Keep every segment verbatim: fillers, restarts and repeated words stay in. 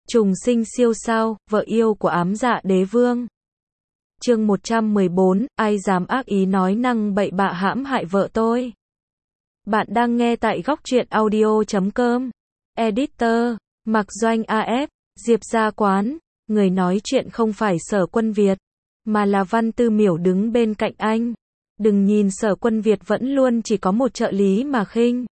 Trùng sinh siêu sao, vợ yêu của ám dạ đế vương. Chương một trăm mười bốn, ai dám ác ý nói năng bậy bạ hãm hại vợ tôi. Bạn đang nghe tại góc truyện audio chấm com. Editor, Mạc Doanh a ép, Diệp Gia Quán, người nói chuyện không phải Sở Quân Việt, mà là Văn Tư Miểu đứng bên cạnh anh. Đừng nhìn Sở Quân Việt vẫn luôn chỉ có một trợ lý mà khinh.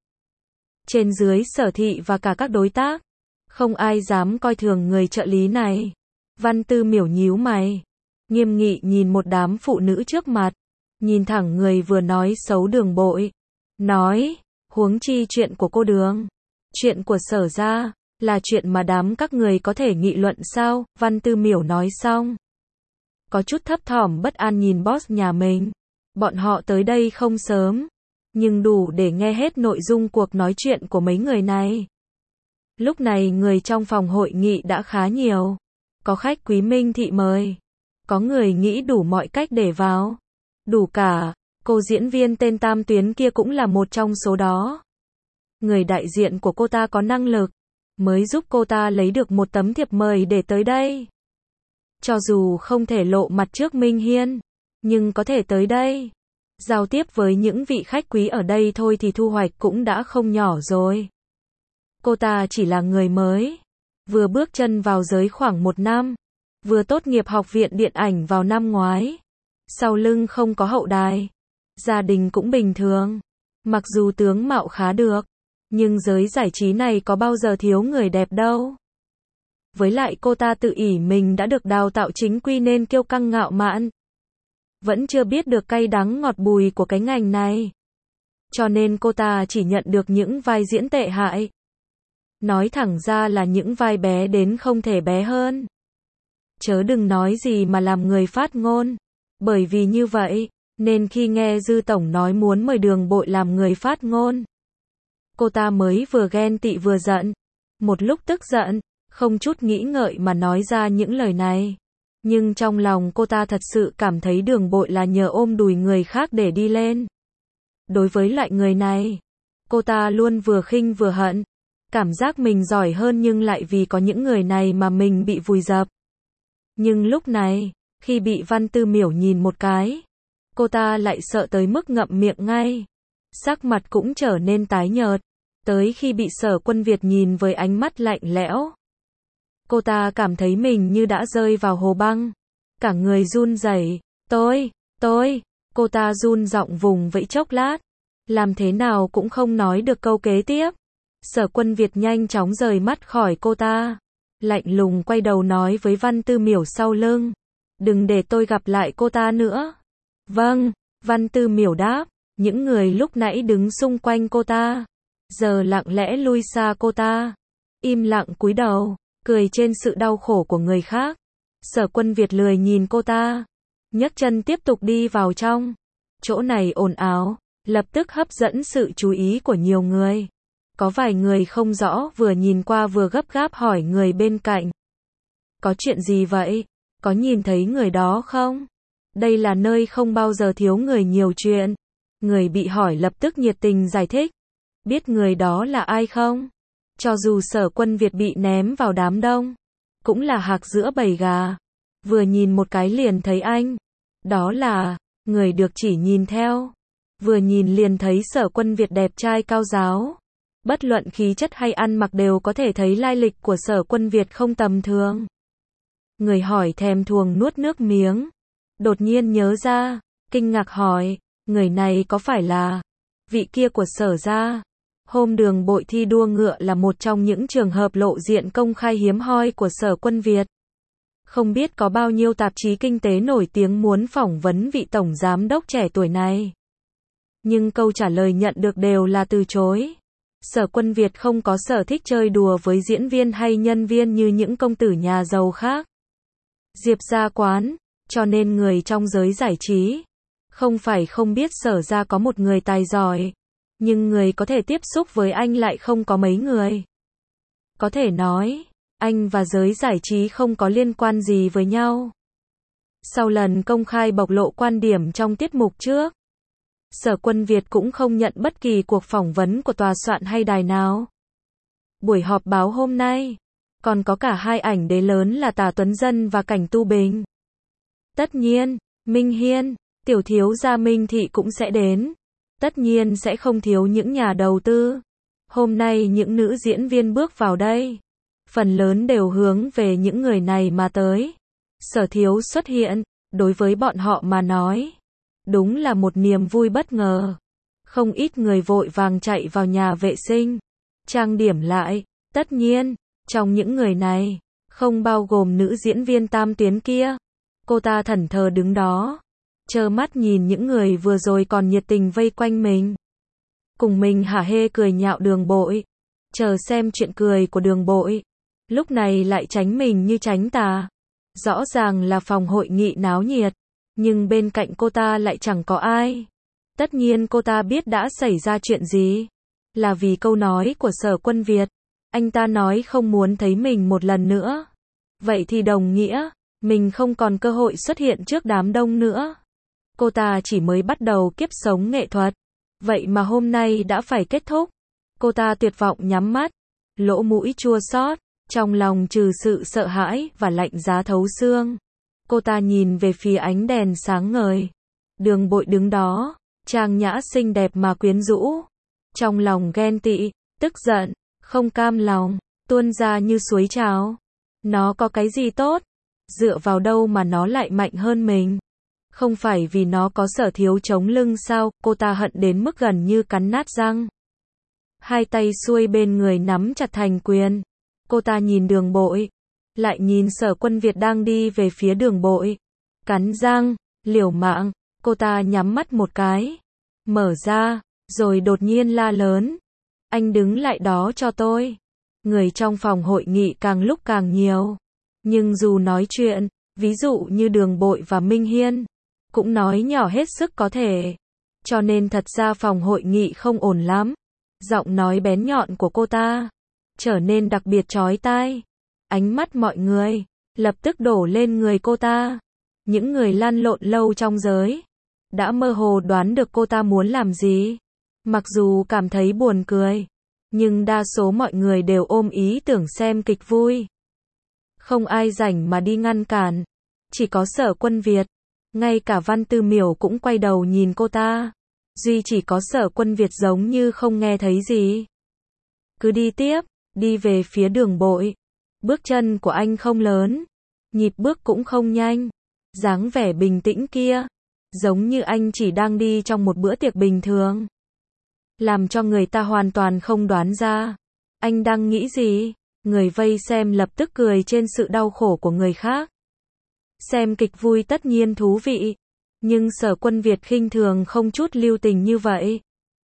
Trên dưới Sở Thị và cả các đối tác, không ai dám coi thường người trợ lý này. Văn Tư Miểu nhíu mày, nghiêm nghị nhìn một đám phụ nữ trước mặt, nhìn thẳng người vừa nói xấu Đường Bội, nói, huống chi chuyện của cô Đường, chuyện của Sở gia, là chuyện mà đám các người có thể nghị luận sao? Văn Tư Miểu nói xong, có chút thấp thỏm bất an nhìn boss nhà mình. Bọn họ tới đây không sớm, nhưng đủ để nghe hết nội dung cuộc nói chuyện của mấy người này. Lúc này người trong phòng hội nghị đã khá nhiều. Có khách quý Minh Thị mời. Có người nghĩ đủ mọi cách để vào. Đủ cả, cô diễn viên tên Tam Tuyến kia cũng là một trong số đó. Người đại diện của cô ta có năng lực, mới giúp cô ta lấy được một tấm thiệp mời để tới đây. Cho dù không thể lộ mặt trước Minh Hiên, nhưng có thể tới đây. Giao tiếp với những vị khách quý ở đây thôi thì thu hoạch cũng đã không nhỏ rồi. Cô ta chỉ là người mới, vừa bước chân vào giới khoảng một năm, vừa tốt nghiệp học viện điện ảnh vào năm ngoái. Sau lưng không có hậu đài, gia đình cũng bình thường. Mặc dù tướng mạo khá được, nhưng giới giải trí này có bao giờ thiếu người đẹp đâu. Với lại cô ta tự ỷ mình đã được đào tạo chính quy nên kiêu căng ngạo mạn. Vẫn chưa biết được cay đắng ngọt bùi của cái ngành này. Cho nên cô ta chỉ nhận được những vai diễn tệ hại. Nói thẳng ra là những vai bé đến không thể bé hơn. Chớ đừng nói gì mà làm người phát ngôn. Bởi vì như vậy, nên khi nghe Dư Tổng nói muốn mời Đường Bội làm người phát ngôn, cô ta mới vừa ghen tị vừa giận. Một lúc tức giận, không chút nghĩ ngợi mà nói ra những lời này. Nhưng trong lòng cô ta thật sự cảm thấy Đường Bội là nhờ ôm đùi người khác để đi lên. Đối với loại người này, cô ta luôn vừa khinh vừa hận. Cảm giác mình giỏi hơn nhưng lại vì có những người này mà mình bị vùi dập. Nhưng lúc này, khi bị Văn Tư Miểu nhìn một cái, cô ta lại sợ tới mức ngậm miệng ngay. Sắc mặt cũng trở nên tái nhợt. Tới khi bị Sở Quân Việt nhìn với ánh mắt lạnh lẽo, cô ta cảm thấy mình như đã rơi vào hồ băng. Cả người run rẩy. Tôi, tôi, cô ta run giọng vùng vẫy chốc lát. Làm thế nào cũng không nói được câu kế tiếp. Sở Quân Việt nhanh chóng rời mắt khỏi cô ta. Lạnh lùng quay đầu nói với Văn Tư Miểu sau lưng. Đừng để tôi gặp lại cô ta nữa. Vâng, Văn Tư Miểu đáp. Những người lúc nãy đứng xung quanh cô ta, giờ lặng lẽ lui xa cô ta. Im lặng cúi đầu, cười trên sự đau khổ của người khác. Sở Quân Việt lười nhìn cô ta, nhấc chân tiếp tục đi vào trong. Chỗ này ồn ào, lập tức hấp dẫn sự chú ý của nhiều người. Có vài người không rõ vừa nhìn qua vừa gấp gáp hỏi người bên cạnh. Có chuyện gì vậy? Có nhìn thấy người đó không? Đây là nơi không bao giờ thiếu người nhiều chuyện. Người bị hỏi lập tức nhiệt tình giải thích. Biết người đó là ai không? Cho dù Sở Quân Việt bị ném vào đám đông, cũng là hạc giữa bầy gà. Vừa nhìn một cái liền thấy anh. Đó là người được chỉ nhìn theo. Vừa nhìn liền thấy Sở Quân Việt đẹp trai cao ráo. Bất luận khí chất hay ăn mặc đều có thể thấy lai lịch của Sở Quân Việt không tầm thường. Người hỏi thèm thuồng nuốt nước miếng. Đột nhiên nhớ ra, kinh ngạc hỏi, người này có phải là vị kia của Sở gia? Hôm Đường Bội thi đua ngựa là một trong những trường hợp lộ diện công khai hiếm hoi của Sở Quân Việt. Không biết có bao nhiêu tạp chí kinh tế nổi tiếng muốn phỏng vấn vị tổng giám đốc trẻ tuổi này. Nhưng câu trả lời nhận được đều là từ chối. Sở Quân Việt không có sở thích chơi đùa với diễn viên hay nhân viên như những công tử nhà giàu khác. Diệp Gia Quán, cho nên người trong giới giải trí, không phải không biết Sở gia có một người tài giỏi, nhưng người có thể tiếp xúc với anh lại không có mấy người. Có thể nói, anh và giới giải trí không có liên quan gì với nhau. Sau lần công khai bộc lộ quan điểm trong tiết mục trước, Sở Quân Việt cũng không nhận bất kỳ cuộc phỏng vấn của tòa soạn hay đài nào. Buổi họp báo hôm nay, Còn có cả hai ảnh đế lớn là Tả Tuấn Dân và Cảnh Tu Bình. Tất nhiên, Minh Hiên, tiểu thiếu gia Minh Thị cũng sẽ đến. Tất nhiên sẽ không thiếu những nhà đầu tư. Hôm nay những nữ diễn viên bước vào đây, phần lớn đều hướng về những người này mà tới. Sở Thiếu xuất hiện, đối với bọn họ mà nói, đúng là một niềm vui bất ngờ. Không ít người vội vàng chạy vào nhà vệ sinh, trang điểm lại. Tất nhiên, trong những người này, không bao gồm nữ diễn viên Tam Tuyến kia. Cô ta thẫn thờ đứng đó, trơ mắt nhìn những người vừa rồi còn nhiệt tình vây quanh mình. Cùng mình hả hê cười nhạo Đường Bội, chờ xem chuyện cười của Đường Bội. Lúc này lại tránh mình như tránh tà. Rõ ràng là phòng hội nghị náo nhiệt, nhưng bên cạnh cô ta lại chẳng có ai. Tất nhiên cô ta biết đã xảy ra chuyện gì. Là vì câu nói của Sở Quân Việt. Anh ta nói không muốn thấy mình một lần nữa. Vậy thì đồng nghĩa, mình không còn cơ hội xuất hiện trước đám đông nữa. Cô ta chỉ mới bắt đầu kiếp sống nghệ thuật. Vậy mà hôm nay đã phải kết thúc. Cô ta tuyệt vọng nhắm mắt, lỗ mũi chua xót, trong lòng trừ sự sợ hãi và lạnh giá thấu xương. Cô ta nhìn về phía ánh đèn sáng ngời. Đường Bội đứng đó, trang nhã xinh đẹp mà quyến rũ. Trong lòng ghen tị, tức giận, không cam lòng, tuôn ra như suối trào. Nó có cái gì tốt? Dựa vào đâu mà nó lại mạnh hơn mình? Không phải vì nó có Sở Thiếu chống lưng sao? Cô ta hận đến mức gần như cắn nát răng. Hai tay xuôi bên người nắm chặt thành quyền. Cô ta nhìn Đường Bội, lại nhìn Sở Quân Việt đang đi về phía Đường Bội. Cắn răng, liều mạng, cô ta nhắm mắt một cái, mở ra, rồi đột nhiên la lớn. Anh đứng lại đó cho tôi. Người trong phòng hội nghị càng lúc càng nhiều. Nhưng dù nói chuyện, ví dụ như Đường Bội và Minh Hiên, cũng nói nhỏ hết sức có thể. Cho nên thật ra phòng hội nghị không ổn lắm. Giọng nói bén nhọn của cô ta trở nên đặc biệt chói tai. Ánh mắt mọi người lập tức đổ lên người cô ta. Những người lăn lộn lâu trong giới đã mơ hồ đoán được cô ta muốn làm gì. Mặc dù cảm thấy buồn cười, nhưng đa số mọi người đều ôm ý tưởng xem kịch vui. Không ai rảnh mà đi ngăn cản. Chỉ có Sở Quân Việt. Ngay cả Văn Tư Miểu cũng quay đầu nhìn cô ta. Duy chỉ có Sở Quân Việt giống như không nghe thấy gì. Cứ đi tiếp, đi về phía Đường Bội. Bước chân của anh không lớn, nhịp bước cũng không nhanh. Dáng vẻ bình tĩnh kia, giống như anh chỉ đang đi trong một bữa tiệc bình thường. Làm cho người ta hoàn toàn không đoán ra anh đang nghĩ gì. Người vây xem lập tức cười trên sự đau khổ của người khác. Xem kịch vui tất nhiên thú vị, nhưng Sở Quân Việt khinh thường không chút lưu tình như vậy.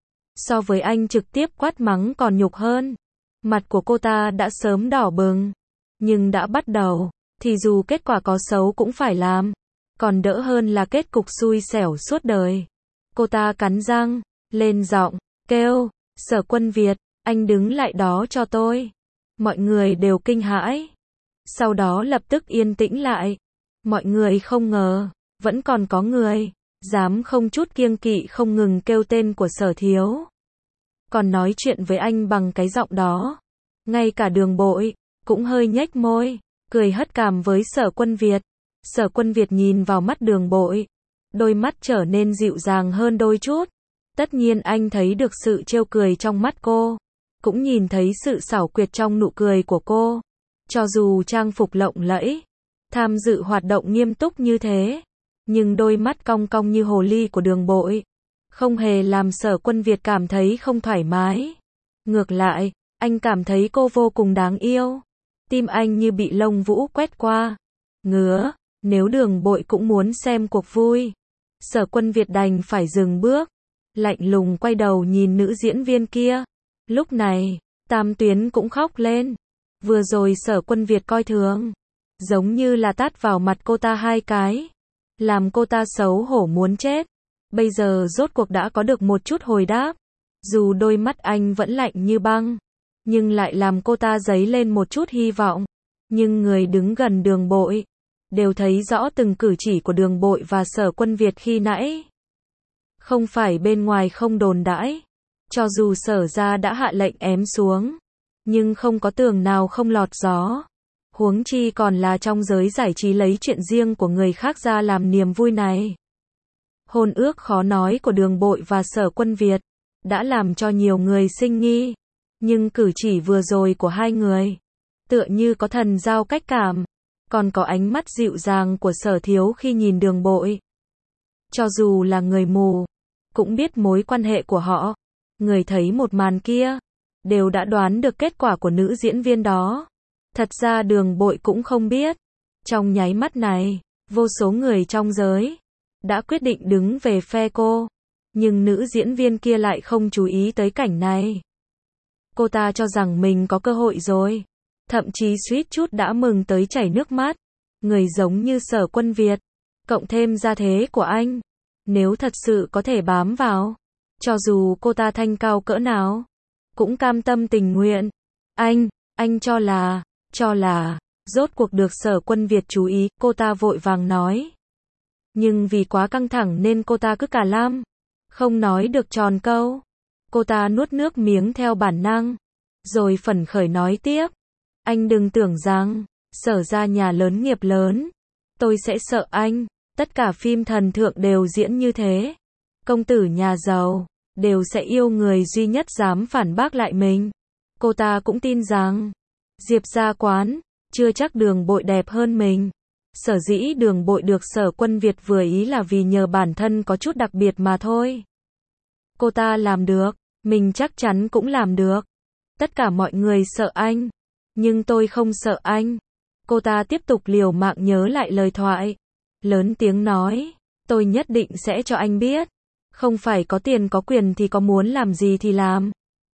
So với anh trực tiếp quát mắng còn nhục hơn. Mặt của cô ta đã sớm đỏ bừng, nhưng đã bắt đầu, thì dù kết quả có xấu cũng phải làm. Còn đỡ hơn là kết cục xui xẻo suốt đời. Cô ta cắn răng, lên giọng, kêu, Sở Quân Việt, anh đứng lại đó cho tôi. Mọi người đều kinh hãi. Sau đó lập tức yên tĩnh lại. Mọi người không ngờ, vẫn còn có người dám không chút kiêng kỵ không ngừng kêu tên của Sở Thiếu. Còn nói chuyện với anh bằng cái giọng đó. Ngay cả Đường Bội cũng hơi nhếch môi, cười hất cằm với Sở Quân Việt. Sở Quân Việt nhìn vào mắt Đường Bội, đôi mắt trở nên dịu dàng hơn đôi chút. Tất nhiên anh thấy được sự trêu cười trong mắt cô, cũng nhìn thấy sự xảo quyệt trong nụ cười của cô. Cho dù trang phục lộng lẫy, tham dự hoạt động nghiêm túc như thế, nhưng đôi mắt cong cong như hồ ly của Đường Bội không hề làm Sở Quân Việt cảm thấy không thoải mái. Ngược lại, anh cảm thấy cô vô cùng đáng yêu. Tim anh như bị lông vũ quét qua. Ngứa, nếu Đường Bội cũng muốn xem cuộc vui. Sở Quân Việt đành phải dừng bước, lạnh lùng quay đầu nhìn nữ diễn viên kia. Lúc này, Tam Tuyến cũng khóc lên. Vừa rồi Sở Quân Việt coi thường, giống như là tát vào mặt cô ta hai cái, làm cô ta xấu hổ muốn chết. Bây giờ rốt cuộc đã có được một chút hồi đáp. Dù đôi mắt anh vẫn lạnh như băng, nhưng lại làm cô ta dấy lên một chút hy vọng. Nhưng người đứng gần Đường Bội đều thấy rõ từng cử chỉ của Đường Bội và Sở Quân Việt khi nãy. Không phải bên ngoài không đồn đãi, cho dù Sở gia đã hạ lệnh ém xuống, Nhưng không có tường nào không lọt gió. Huống chi còn là trong giới giải trí lấy chuyện riêng của người khác ra làm niềm vui này. Hôn ước khó nói của Đường Bội và Sở Quân Việt đã làm cho nhiều người sinh nghi. Nhưng cử chỉ vừa rồi của hai người tựa như có thần giao cách cảm. Còn có ánh mắt dịu dàng của Sở Thiếu khi nhìn Đường Bội. Cho dù là người mù cũng biết mối quan hệ của họ. Người thấy một màn kia đều đã đoán được kết quả của nữ diễn viên đó. Thật ra Đường Bội cũng không biết. Trong nháy mắt này, vô số người trong giới đã quyết định đứng về phe cô. Nhưng nữ diễn viên kia lại không chú ý tới cảnh này. Cô ta cho rằng mình có cơ hội rồi. Thậm chí suýt chút đã mừng tới chảy nước mắt. Người giống như Sở Quân Việt, cộng thêm gia thế của anh, nếu thật sự có thể bám vào, cho dù cô ta thanh cao cỡ nào, cũng cam tâm tình nguyện. Anh, anh cho là, cho là, rốt cuộc được Sở Quân Việt chú ý, cô ta vội vàng nói. Nhưng vì quá căng thẳng nên cô ta cứ cả lăm, không nói được tròn câu. Cô ta nuốt nước miếng theo bản năng, rồi phấn khởi nói tiếp. Anh đừng tưởng rằng, Sở ra nhà lớn nghiệp lớn, tôi sẽ sợ anh. Tất cả phim thần thượng đều diễn như thế. Công tử nhà giàu đều sẽ yêu người duy nhất dám phản bác lại mình. Cô ta cũng tin rằng Diệp gia quán chưa chắc Đường Bội đẹp hơn mình. Sở dĩ Đường Bội được Sở Quân Việt vừa ý là vì nhờ bản thân có chút đặc biệt mà thôi. Cô ta làm được, mình chắc chắn cũng làm được. Tất cả mọi người sợ anh, nhưng tôi không sợ anh. Cô ta tiếp tục liều mạng nhớ lại lời thoại. Lớn tiếng nói, tôi nhất định sẽ cho anh biết. Không phải có tiền có quyền thì có muốn làm gì thì làm.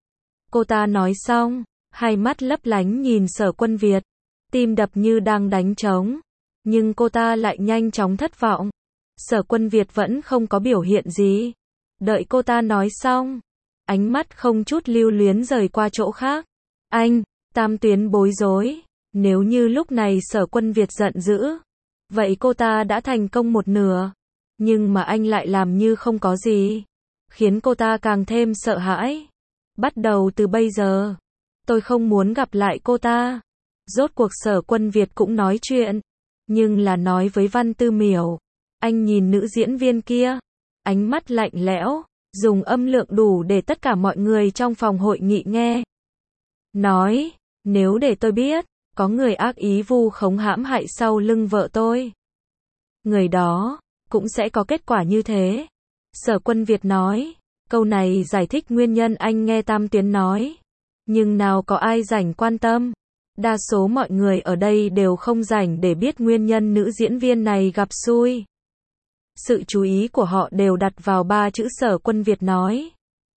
Cô ta nói xong, hai mắt lấp lánh nhìn Sở Quân Việt. Tim đập như đang đánh trống. Nhưng cô ta lại nhanh chóng thất vọng. Sở Quân Việt vẫn không có biểu hiện gì. Đợi cô ta nói xong, ánh mắt không chút lưu luyến rời qua chỗ khác. Anh, Tam Tuyến bối rối. Nếu như lúc này Sở Quân Việt giận dữ, vậy cô ta đã thành công một nửa. Nhưng mà anh lại làm như không có gì, khiến cô ta càng thêm sợ hãi. Bắt đầu từ bây giờ, tôi không muốn gặp lại cô ta. Rốt cuộc Sở Quân Việt cũng nói chuyện, nhưng là nói với Văn Tư Miểu. Anh nhìn nữ diễn viên kia, ánh mắt lạnh lẽo, dùng âm lượng đủ để tất cả mọi người trong phòng hội nghị nghe. Nói, nếu để tôi biết, có người ác ý vu khống hãm hại sau lưng vợ tôi, người đó cũng sẽ có kết quả như thế. Sở Quân Việt nói, câu này giải thích nguyên nhân anh nghe Tam Tuyến nói. Nhưng nào có ai rảnh quan tâm. Đa số mọi người ở đây đều không rảnh để biết nguyên nhân nữ diễn viên này gặp xui. Sự chú ý của họ đều đặt vào ba chữ Sở Quân Việt nói.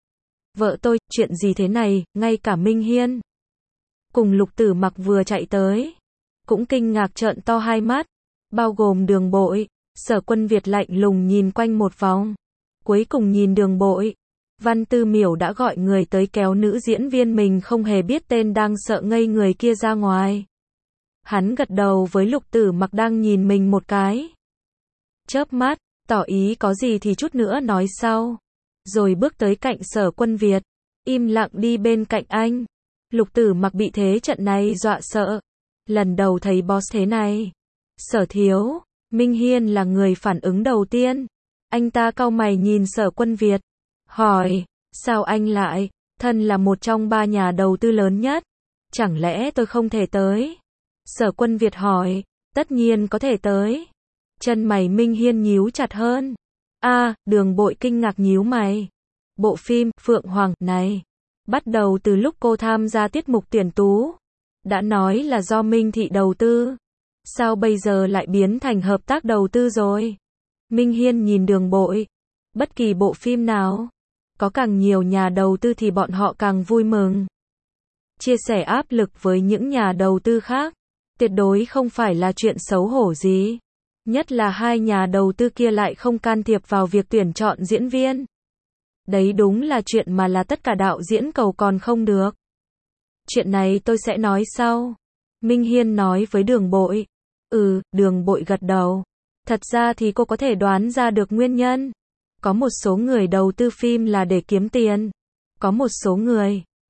Vợ tôi, chuyện gì thế này, ngay cả Minh Hiên cùng Lục Tử Mặc vừa chạy tới, cũng kinh ngạc trợn to hai mắt, bao gồm Đường Bội. Sở Quân Việt lạnh lùng nhìn quanh một vòng, cuối cùng nhìn Đường Bội. Văn Tư Miểu đã gọi người tới kéo nữ diễn viên mình không hề biết tên đang sợ ngây người kia ra ngoài. Hắn gật đầu với Lục Tử Mặc đang nhìn mình một cái, chớp mắt, tỏ ý có gì thì chút nữa nói sau. Rồi bước tới cạnh Sở Quân Việt, im lặng đi bên cạnh anh. Lục Tử Mặc bị thế trận này dọa sợ. Lần đầu thấy boss thế này. Sở Thiếu, Minh Hiên là người phản ứng đầu tiên. Anh ta cau mày nhìn Sở Quân Việt, hỏi, sao anh lại, thân là một trong ba nhà đầu tư lớn nhất, chẳng lẽ tôi không thể tới? Sở Quân Việt hỏi, tất nhiên có thể tới. Chân mày Minh Hiên nhíu chặt hơn. A, à, Đường Bội kinh ngạc nhíu mày. Bộ phim Phượng Hoàng này bắt đầu từ lúc cô tham gia tiết mục tuyển tú, đã nói là do Minh Thị đầu tư. Sao bây giờ lại biến thành hợp tác đầu tư rồi? Minh Hiên nhìn Đường Bội. Bất kỳ bộ phim nào có càng nhiều nhà đầu tư thì bọn họ càng vui mừng. Chia sẻ áp lực với những nhà đầu tư khác tuyệt đối không phải là chuyện xấu hổ gì. Nhất là hai nhà đầu tư kia lại không can thiệp vào việc tuyển chọn diễn viên. Đấy đúng là chuyện mà là tất cả đạo diễn cầu còn không được. Chuyện này tôi sẽ nói sau. Minh Hiên nói với Đường Bội. Ừ, Đường Bội gật đầu. Thật ra thì cô có thể đoán ra được nguyên nhân. Có một số người đầu tư phim là để kiếm tiền. Có một số người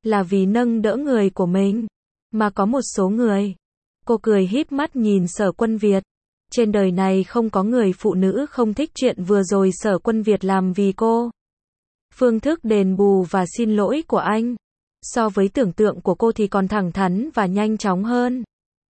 là vì nâng đỡ người của mình. Mà có một số người. Cô cười híp mắt nhìn Sở Quân Việt. Trên đời này không có người phụ nữ không thích chuyện vừa rồi Sở Quân Việt làm vì cô. Phương thức đền bù và xin lỗi của anh, so với tưởng tượng của cô thì còn thẳng thắn và nhanh chóng hơn.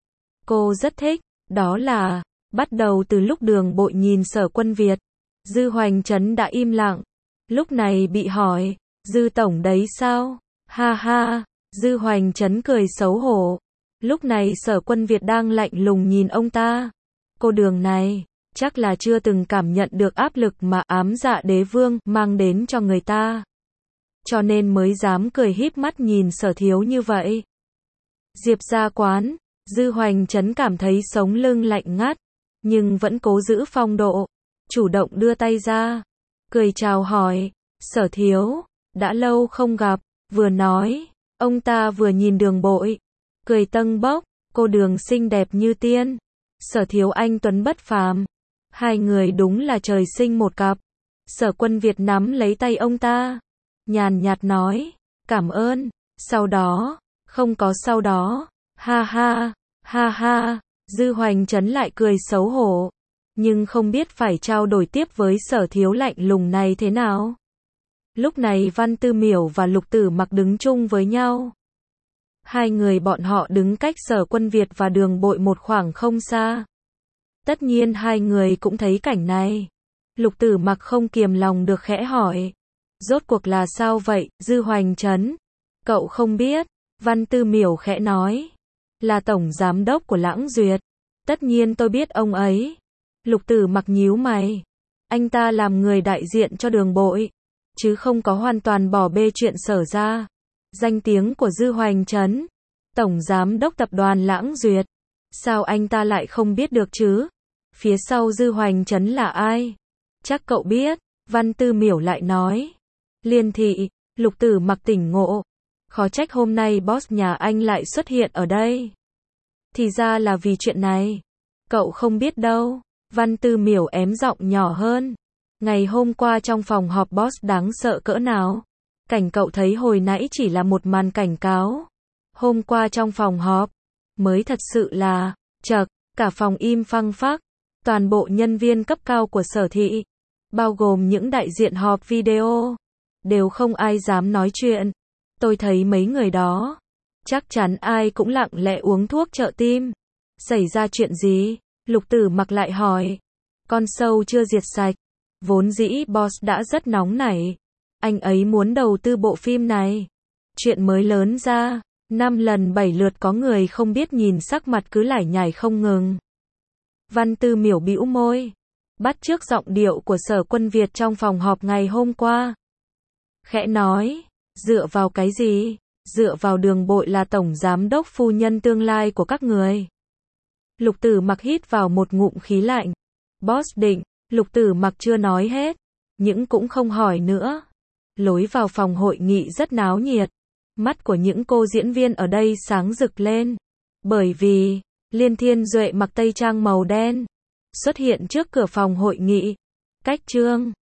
Cô rất thích, đó là, bắt đầu từ lúc Đường Bội nhìn Sở Quân Việt, Dư Hoành Trấn đã im lặng. Lúc này bị hỏi, Dư Tổng đấy sao? Ha ha, Dư Hoành Trấn cười xấu hổ. Lúc này Sở Quân Việt đang lạnh lùng nhìn ông ta. Cô Đường này, chắc là chưa từng cảm nhận được áp lực mà ám dạ đế vương mang đến cho người ta. Cho nên mới dám cười híp mắt nhìn Sở Thiếu như vậy. Diệp gia quán, Dư Hoành Trấn cảm thấy sống lưng lạnh ngắt, nhưng vẫn cố giữ phong độ, chủ động đưa tay ra, cười chào hỏi, Sở Thiếu, đã lâu không gặp, vừa nói, ông ta vừa nhìn Đường Bội, cười tâng bốc, cô Đường xinh đẹp như tiên, Sở Thiếu anh tuấn bất phàm, hai người đúng là trời sinh một cặp. Sở Quân Việt nắm lấy tay ông ta, nhàn nhạt nói, cảm ơn, sau đó, không có sau đó, ha ha, ha ha, Dư Hoành Trấn lại cười xấu hổ, nhưng không biết phải trao đổi tiếp với Sở Thiếu lạnh lùng này thế nào. Lúc này Văn Tư Miểu và Lục Tử Mặc đứng chung với nhau. Hai người bọn họ đứng cách Sở Quân Việt và Đường Bội một khoảng không xa. Tất nhiên hai người cũng thấy cảnh này. Lục Tử Mặc không kiềm lòng được khẽ hỏi. Rốt cuộc là sao vậy, Dư Hoành Trấn? Cậu không biết. Văn Tư Miểu khẽ nói. Là tổng giám đốc của Lãng Duyệt. Tất nhiên tôi biết ông ấy. Lục Tử Mặc nhíu mày. Anh ta làm người đại diện cho Đường Bội, chứ không có hoàn toàn bỏ bê chuyện Sở ra. Danh tiếng của Dư Hoành Trấn, tổng giám đốc tập đoàn Lãng Duyệt. Sao anh ta lại không biết được chứ? Phía sau Dư Hoành Trấn là ai? Chắc cậu biết. Văn Tư Miểu lại nói. Liên thị. Lục Tử Mặc tỉnh ngộ. Khó trách hôm nay boss nhà anh lại xuất hiện ở đây. Thì ra là vì chuyện này. Cậu không biết đâu. Văn Tư Miểu ém giọng nhỏ hơn. Ngày hôm qua trong phòng họp boss đáng sợ cỡ nào? Cảnh cậu thấy hồi nãy chỉ là một màn cảnh cáo. Hôm qua trong phòng họp, mới thật sự là, chậc, cả phòng im phăng phắc. Toàn bộ nhân viên cấp cao của Sở thị, bao gồm những đại diện họp video, đều không ai dám nói chuyện. Tôi thấy mấy người đó, chắc chắn ai cũng lặng lẽ uống thuốc trợ tim. Xảy ra chuyện gì? Lục Tử Mặc lại hỏi. Con sâu chưa diệt sạch. Vốn dĩ boss đã rất nóng nảy. Anh ấy muốn đầu tư bộ phim này. Chuyện mới lớn ra, năm lần bảy lượt có người không biết nhìn sắc mặt cứ lải nhải không ngừng. Văn Tư Miểu bĩu môi, bắt chước giọng điệu của Sở Quân Việt trong phòng họp ngày hôm qua. Khẽ nói, dựa vào cái gì? Dựa vào Đường Bội là tổng giám đốc phu nhân tương lai của các người. Lục Tử Mặc hít vào một ngụm khí lạnh. Boss định, Lục Tử Mặc chưa nói hết, nhưng cũng không hỏi nữa. Lối vào phòng hội nghị rất náo nhiệt. Mắt của những cô diễn viên ở đây sáng rực lên. Bởi vì, Liên Thiên Duệ mặc tây trang màu đen, xuất hiện trước cửa phòng hội nghị. Cách Trương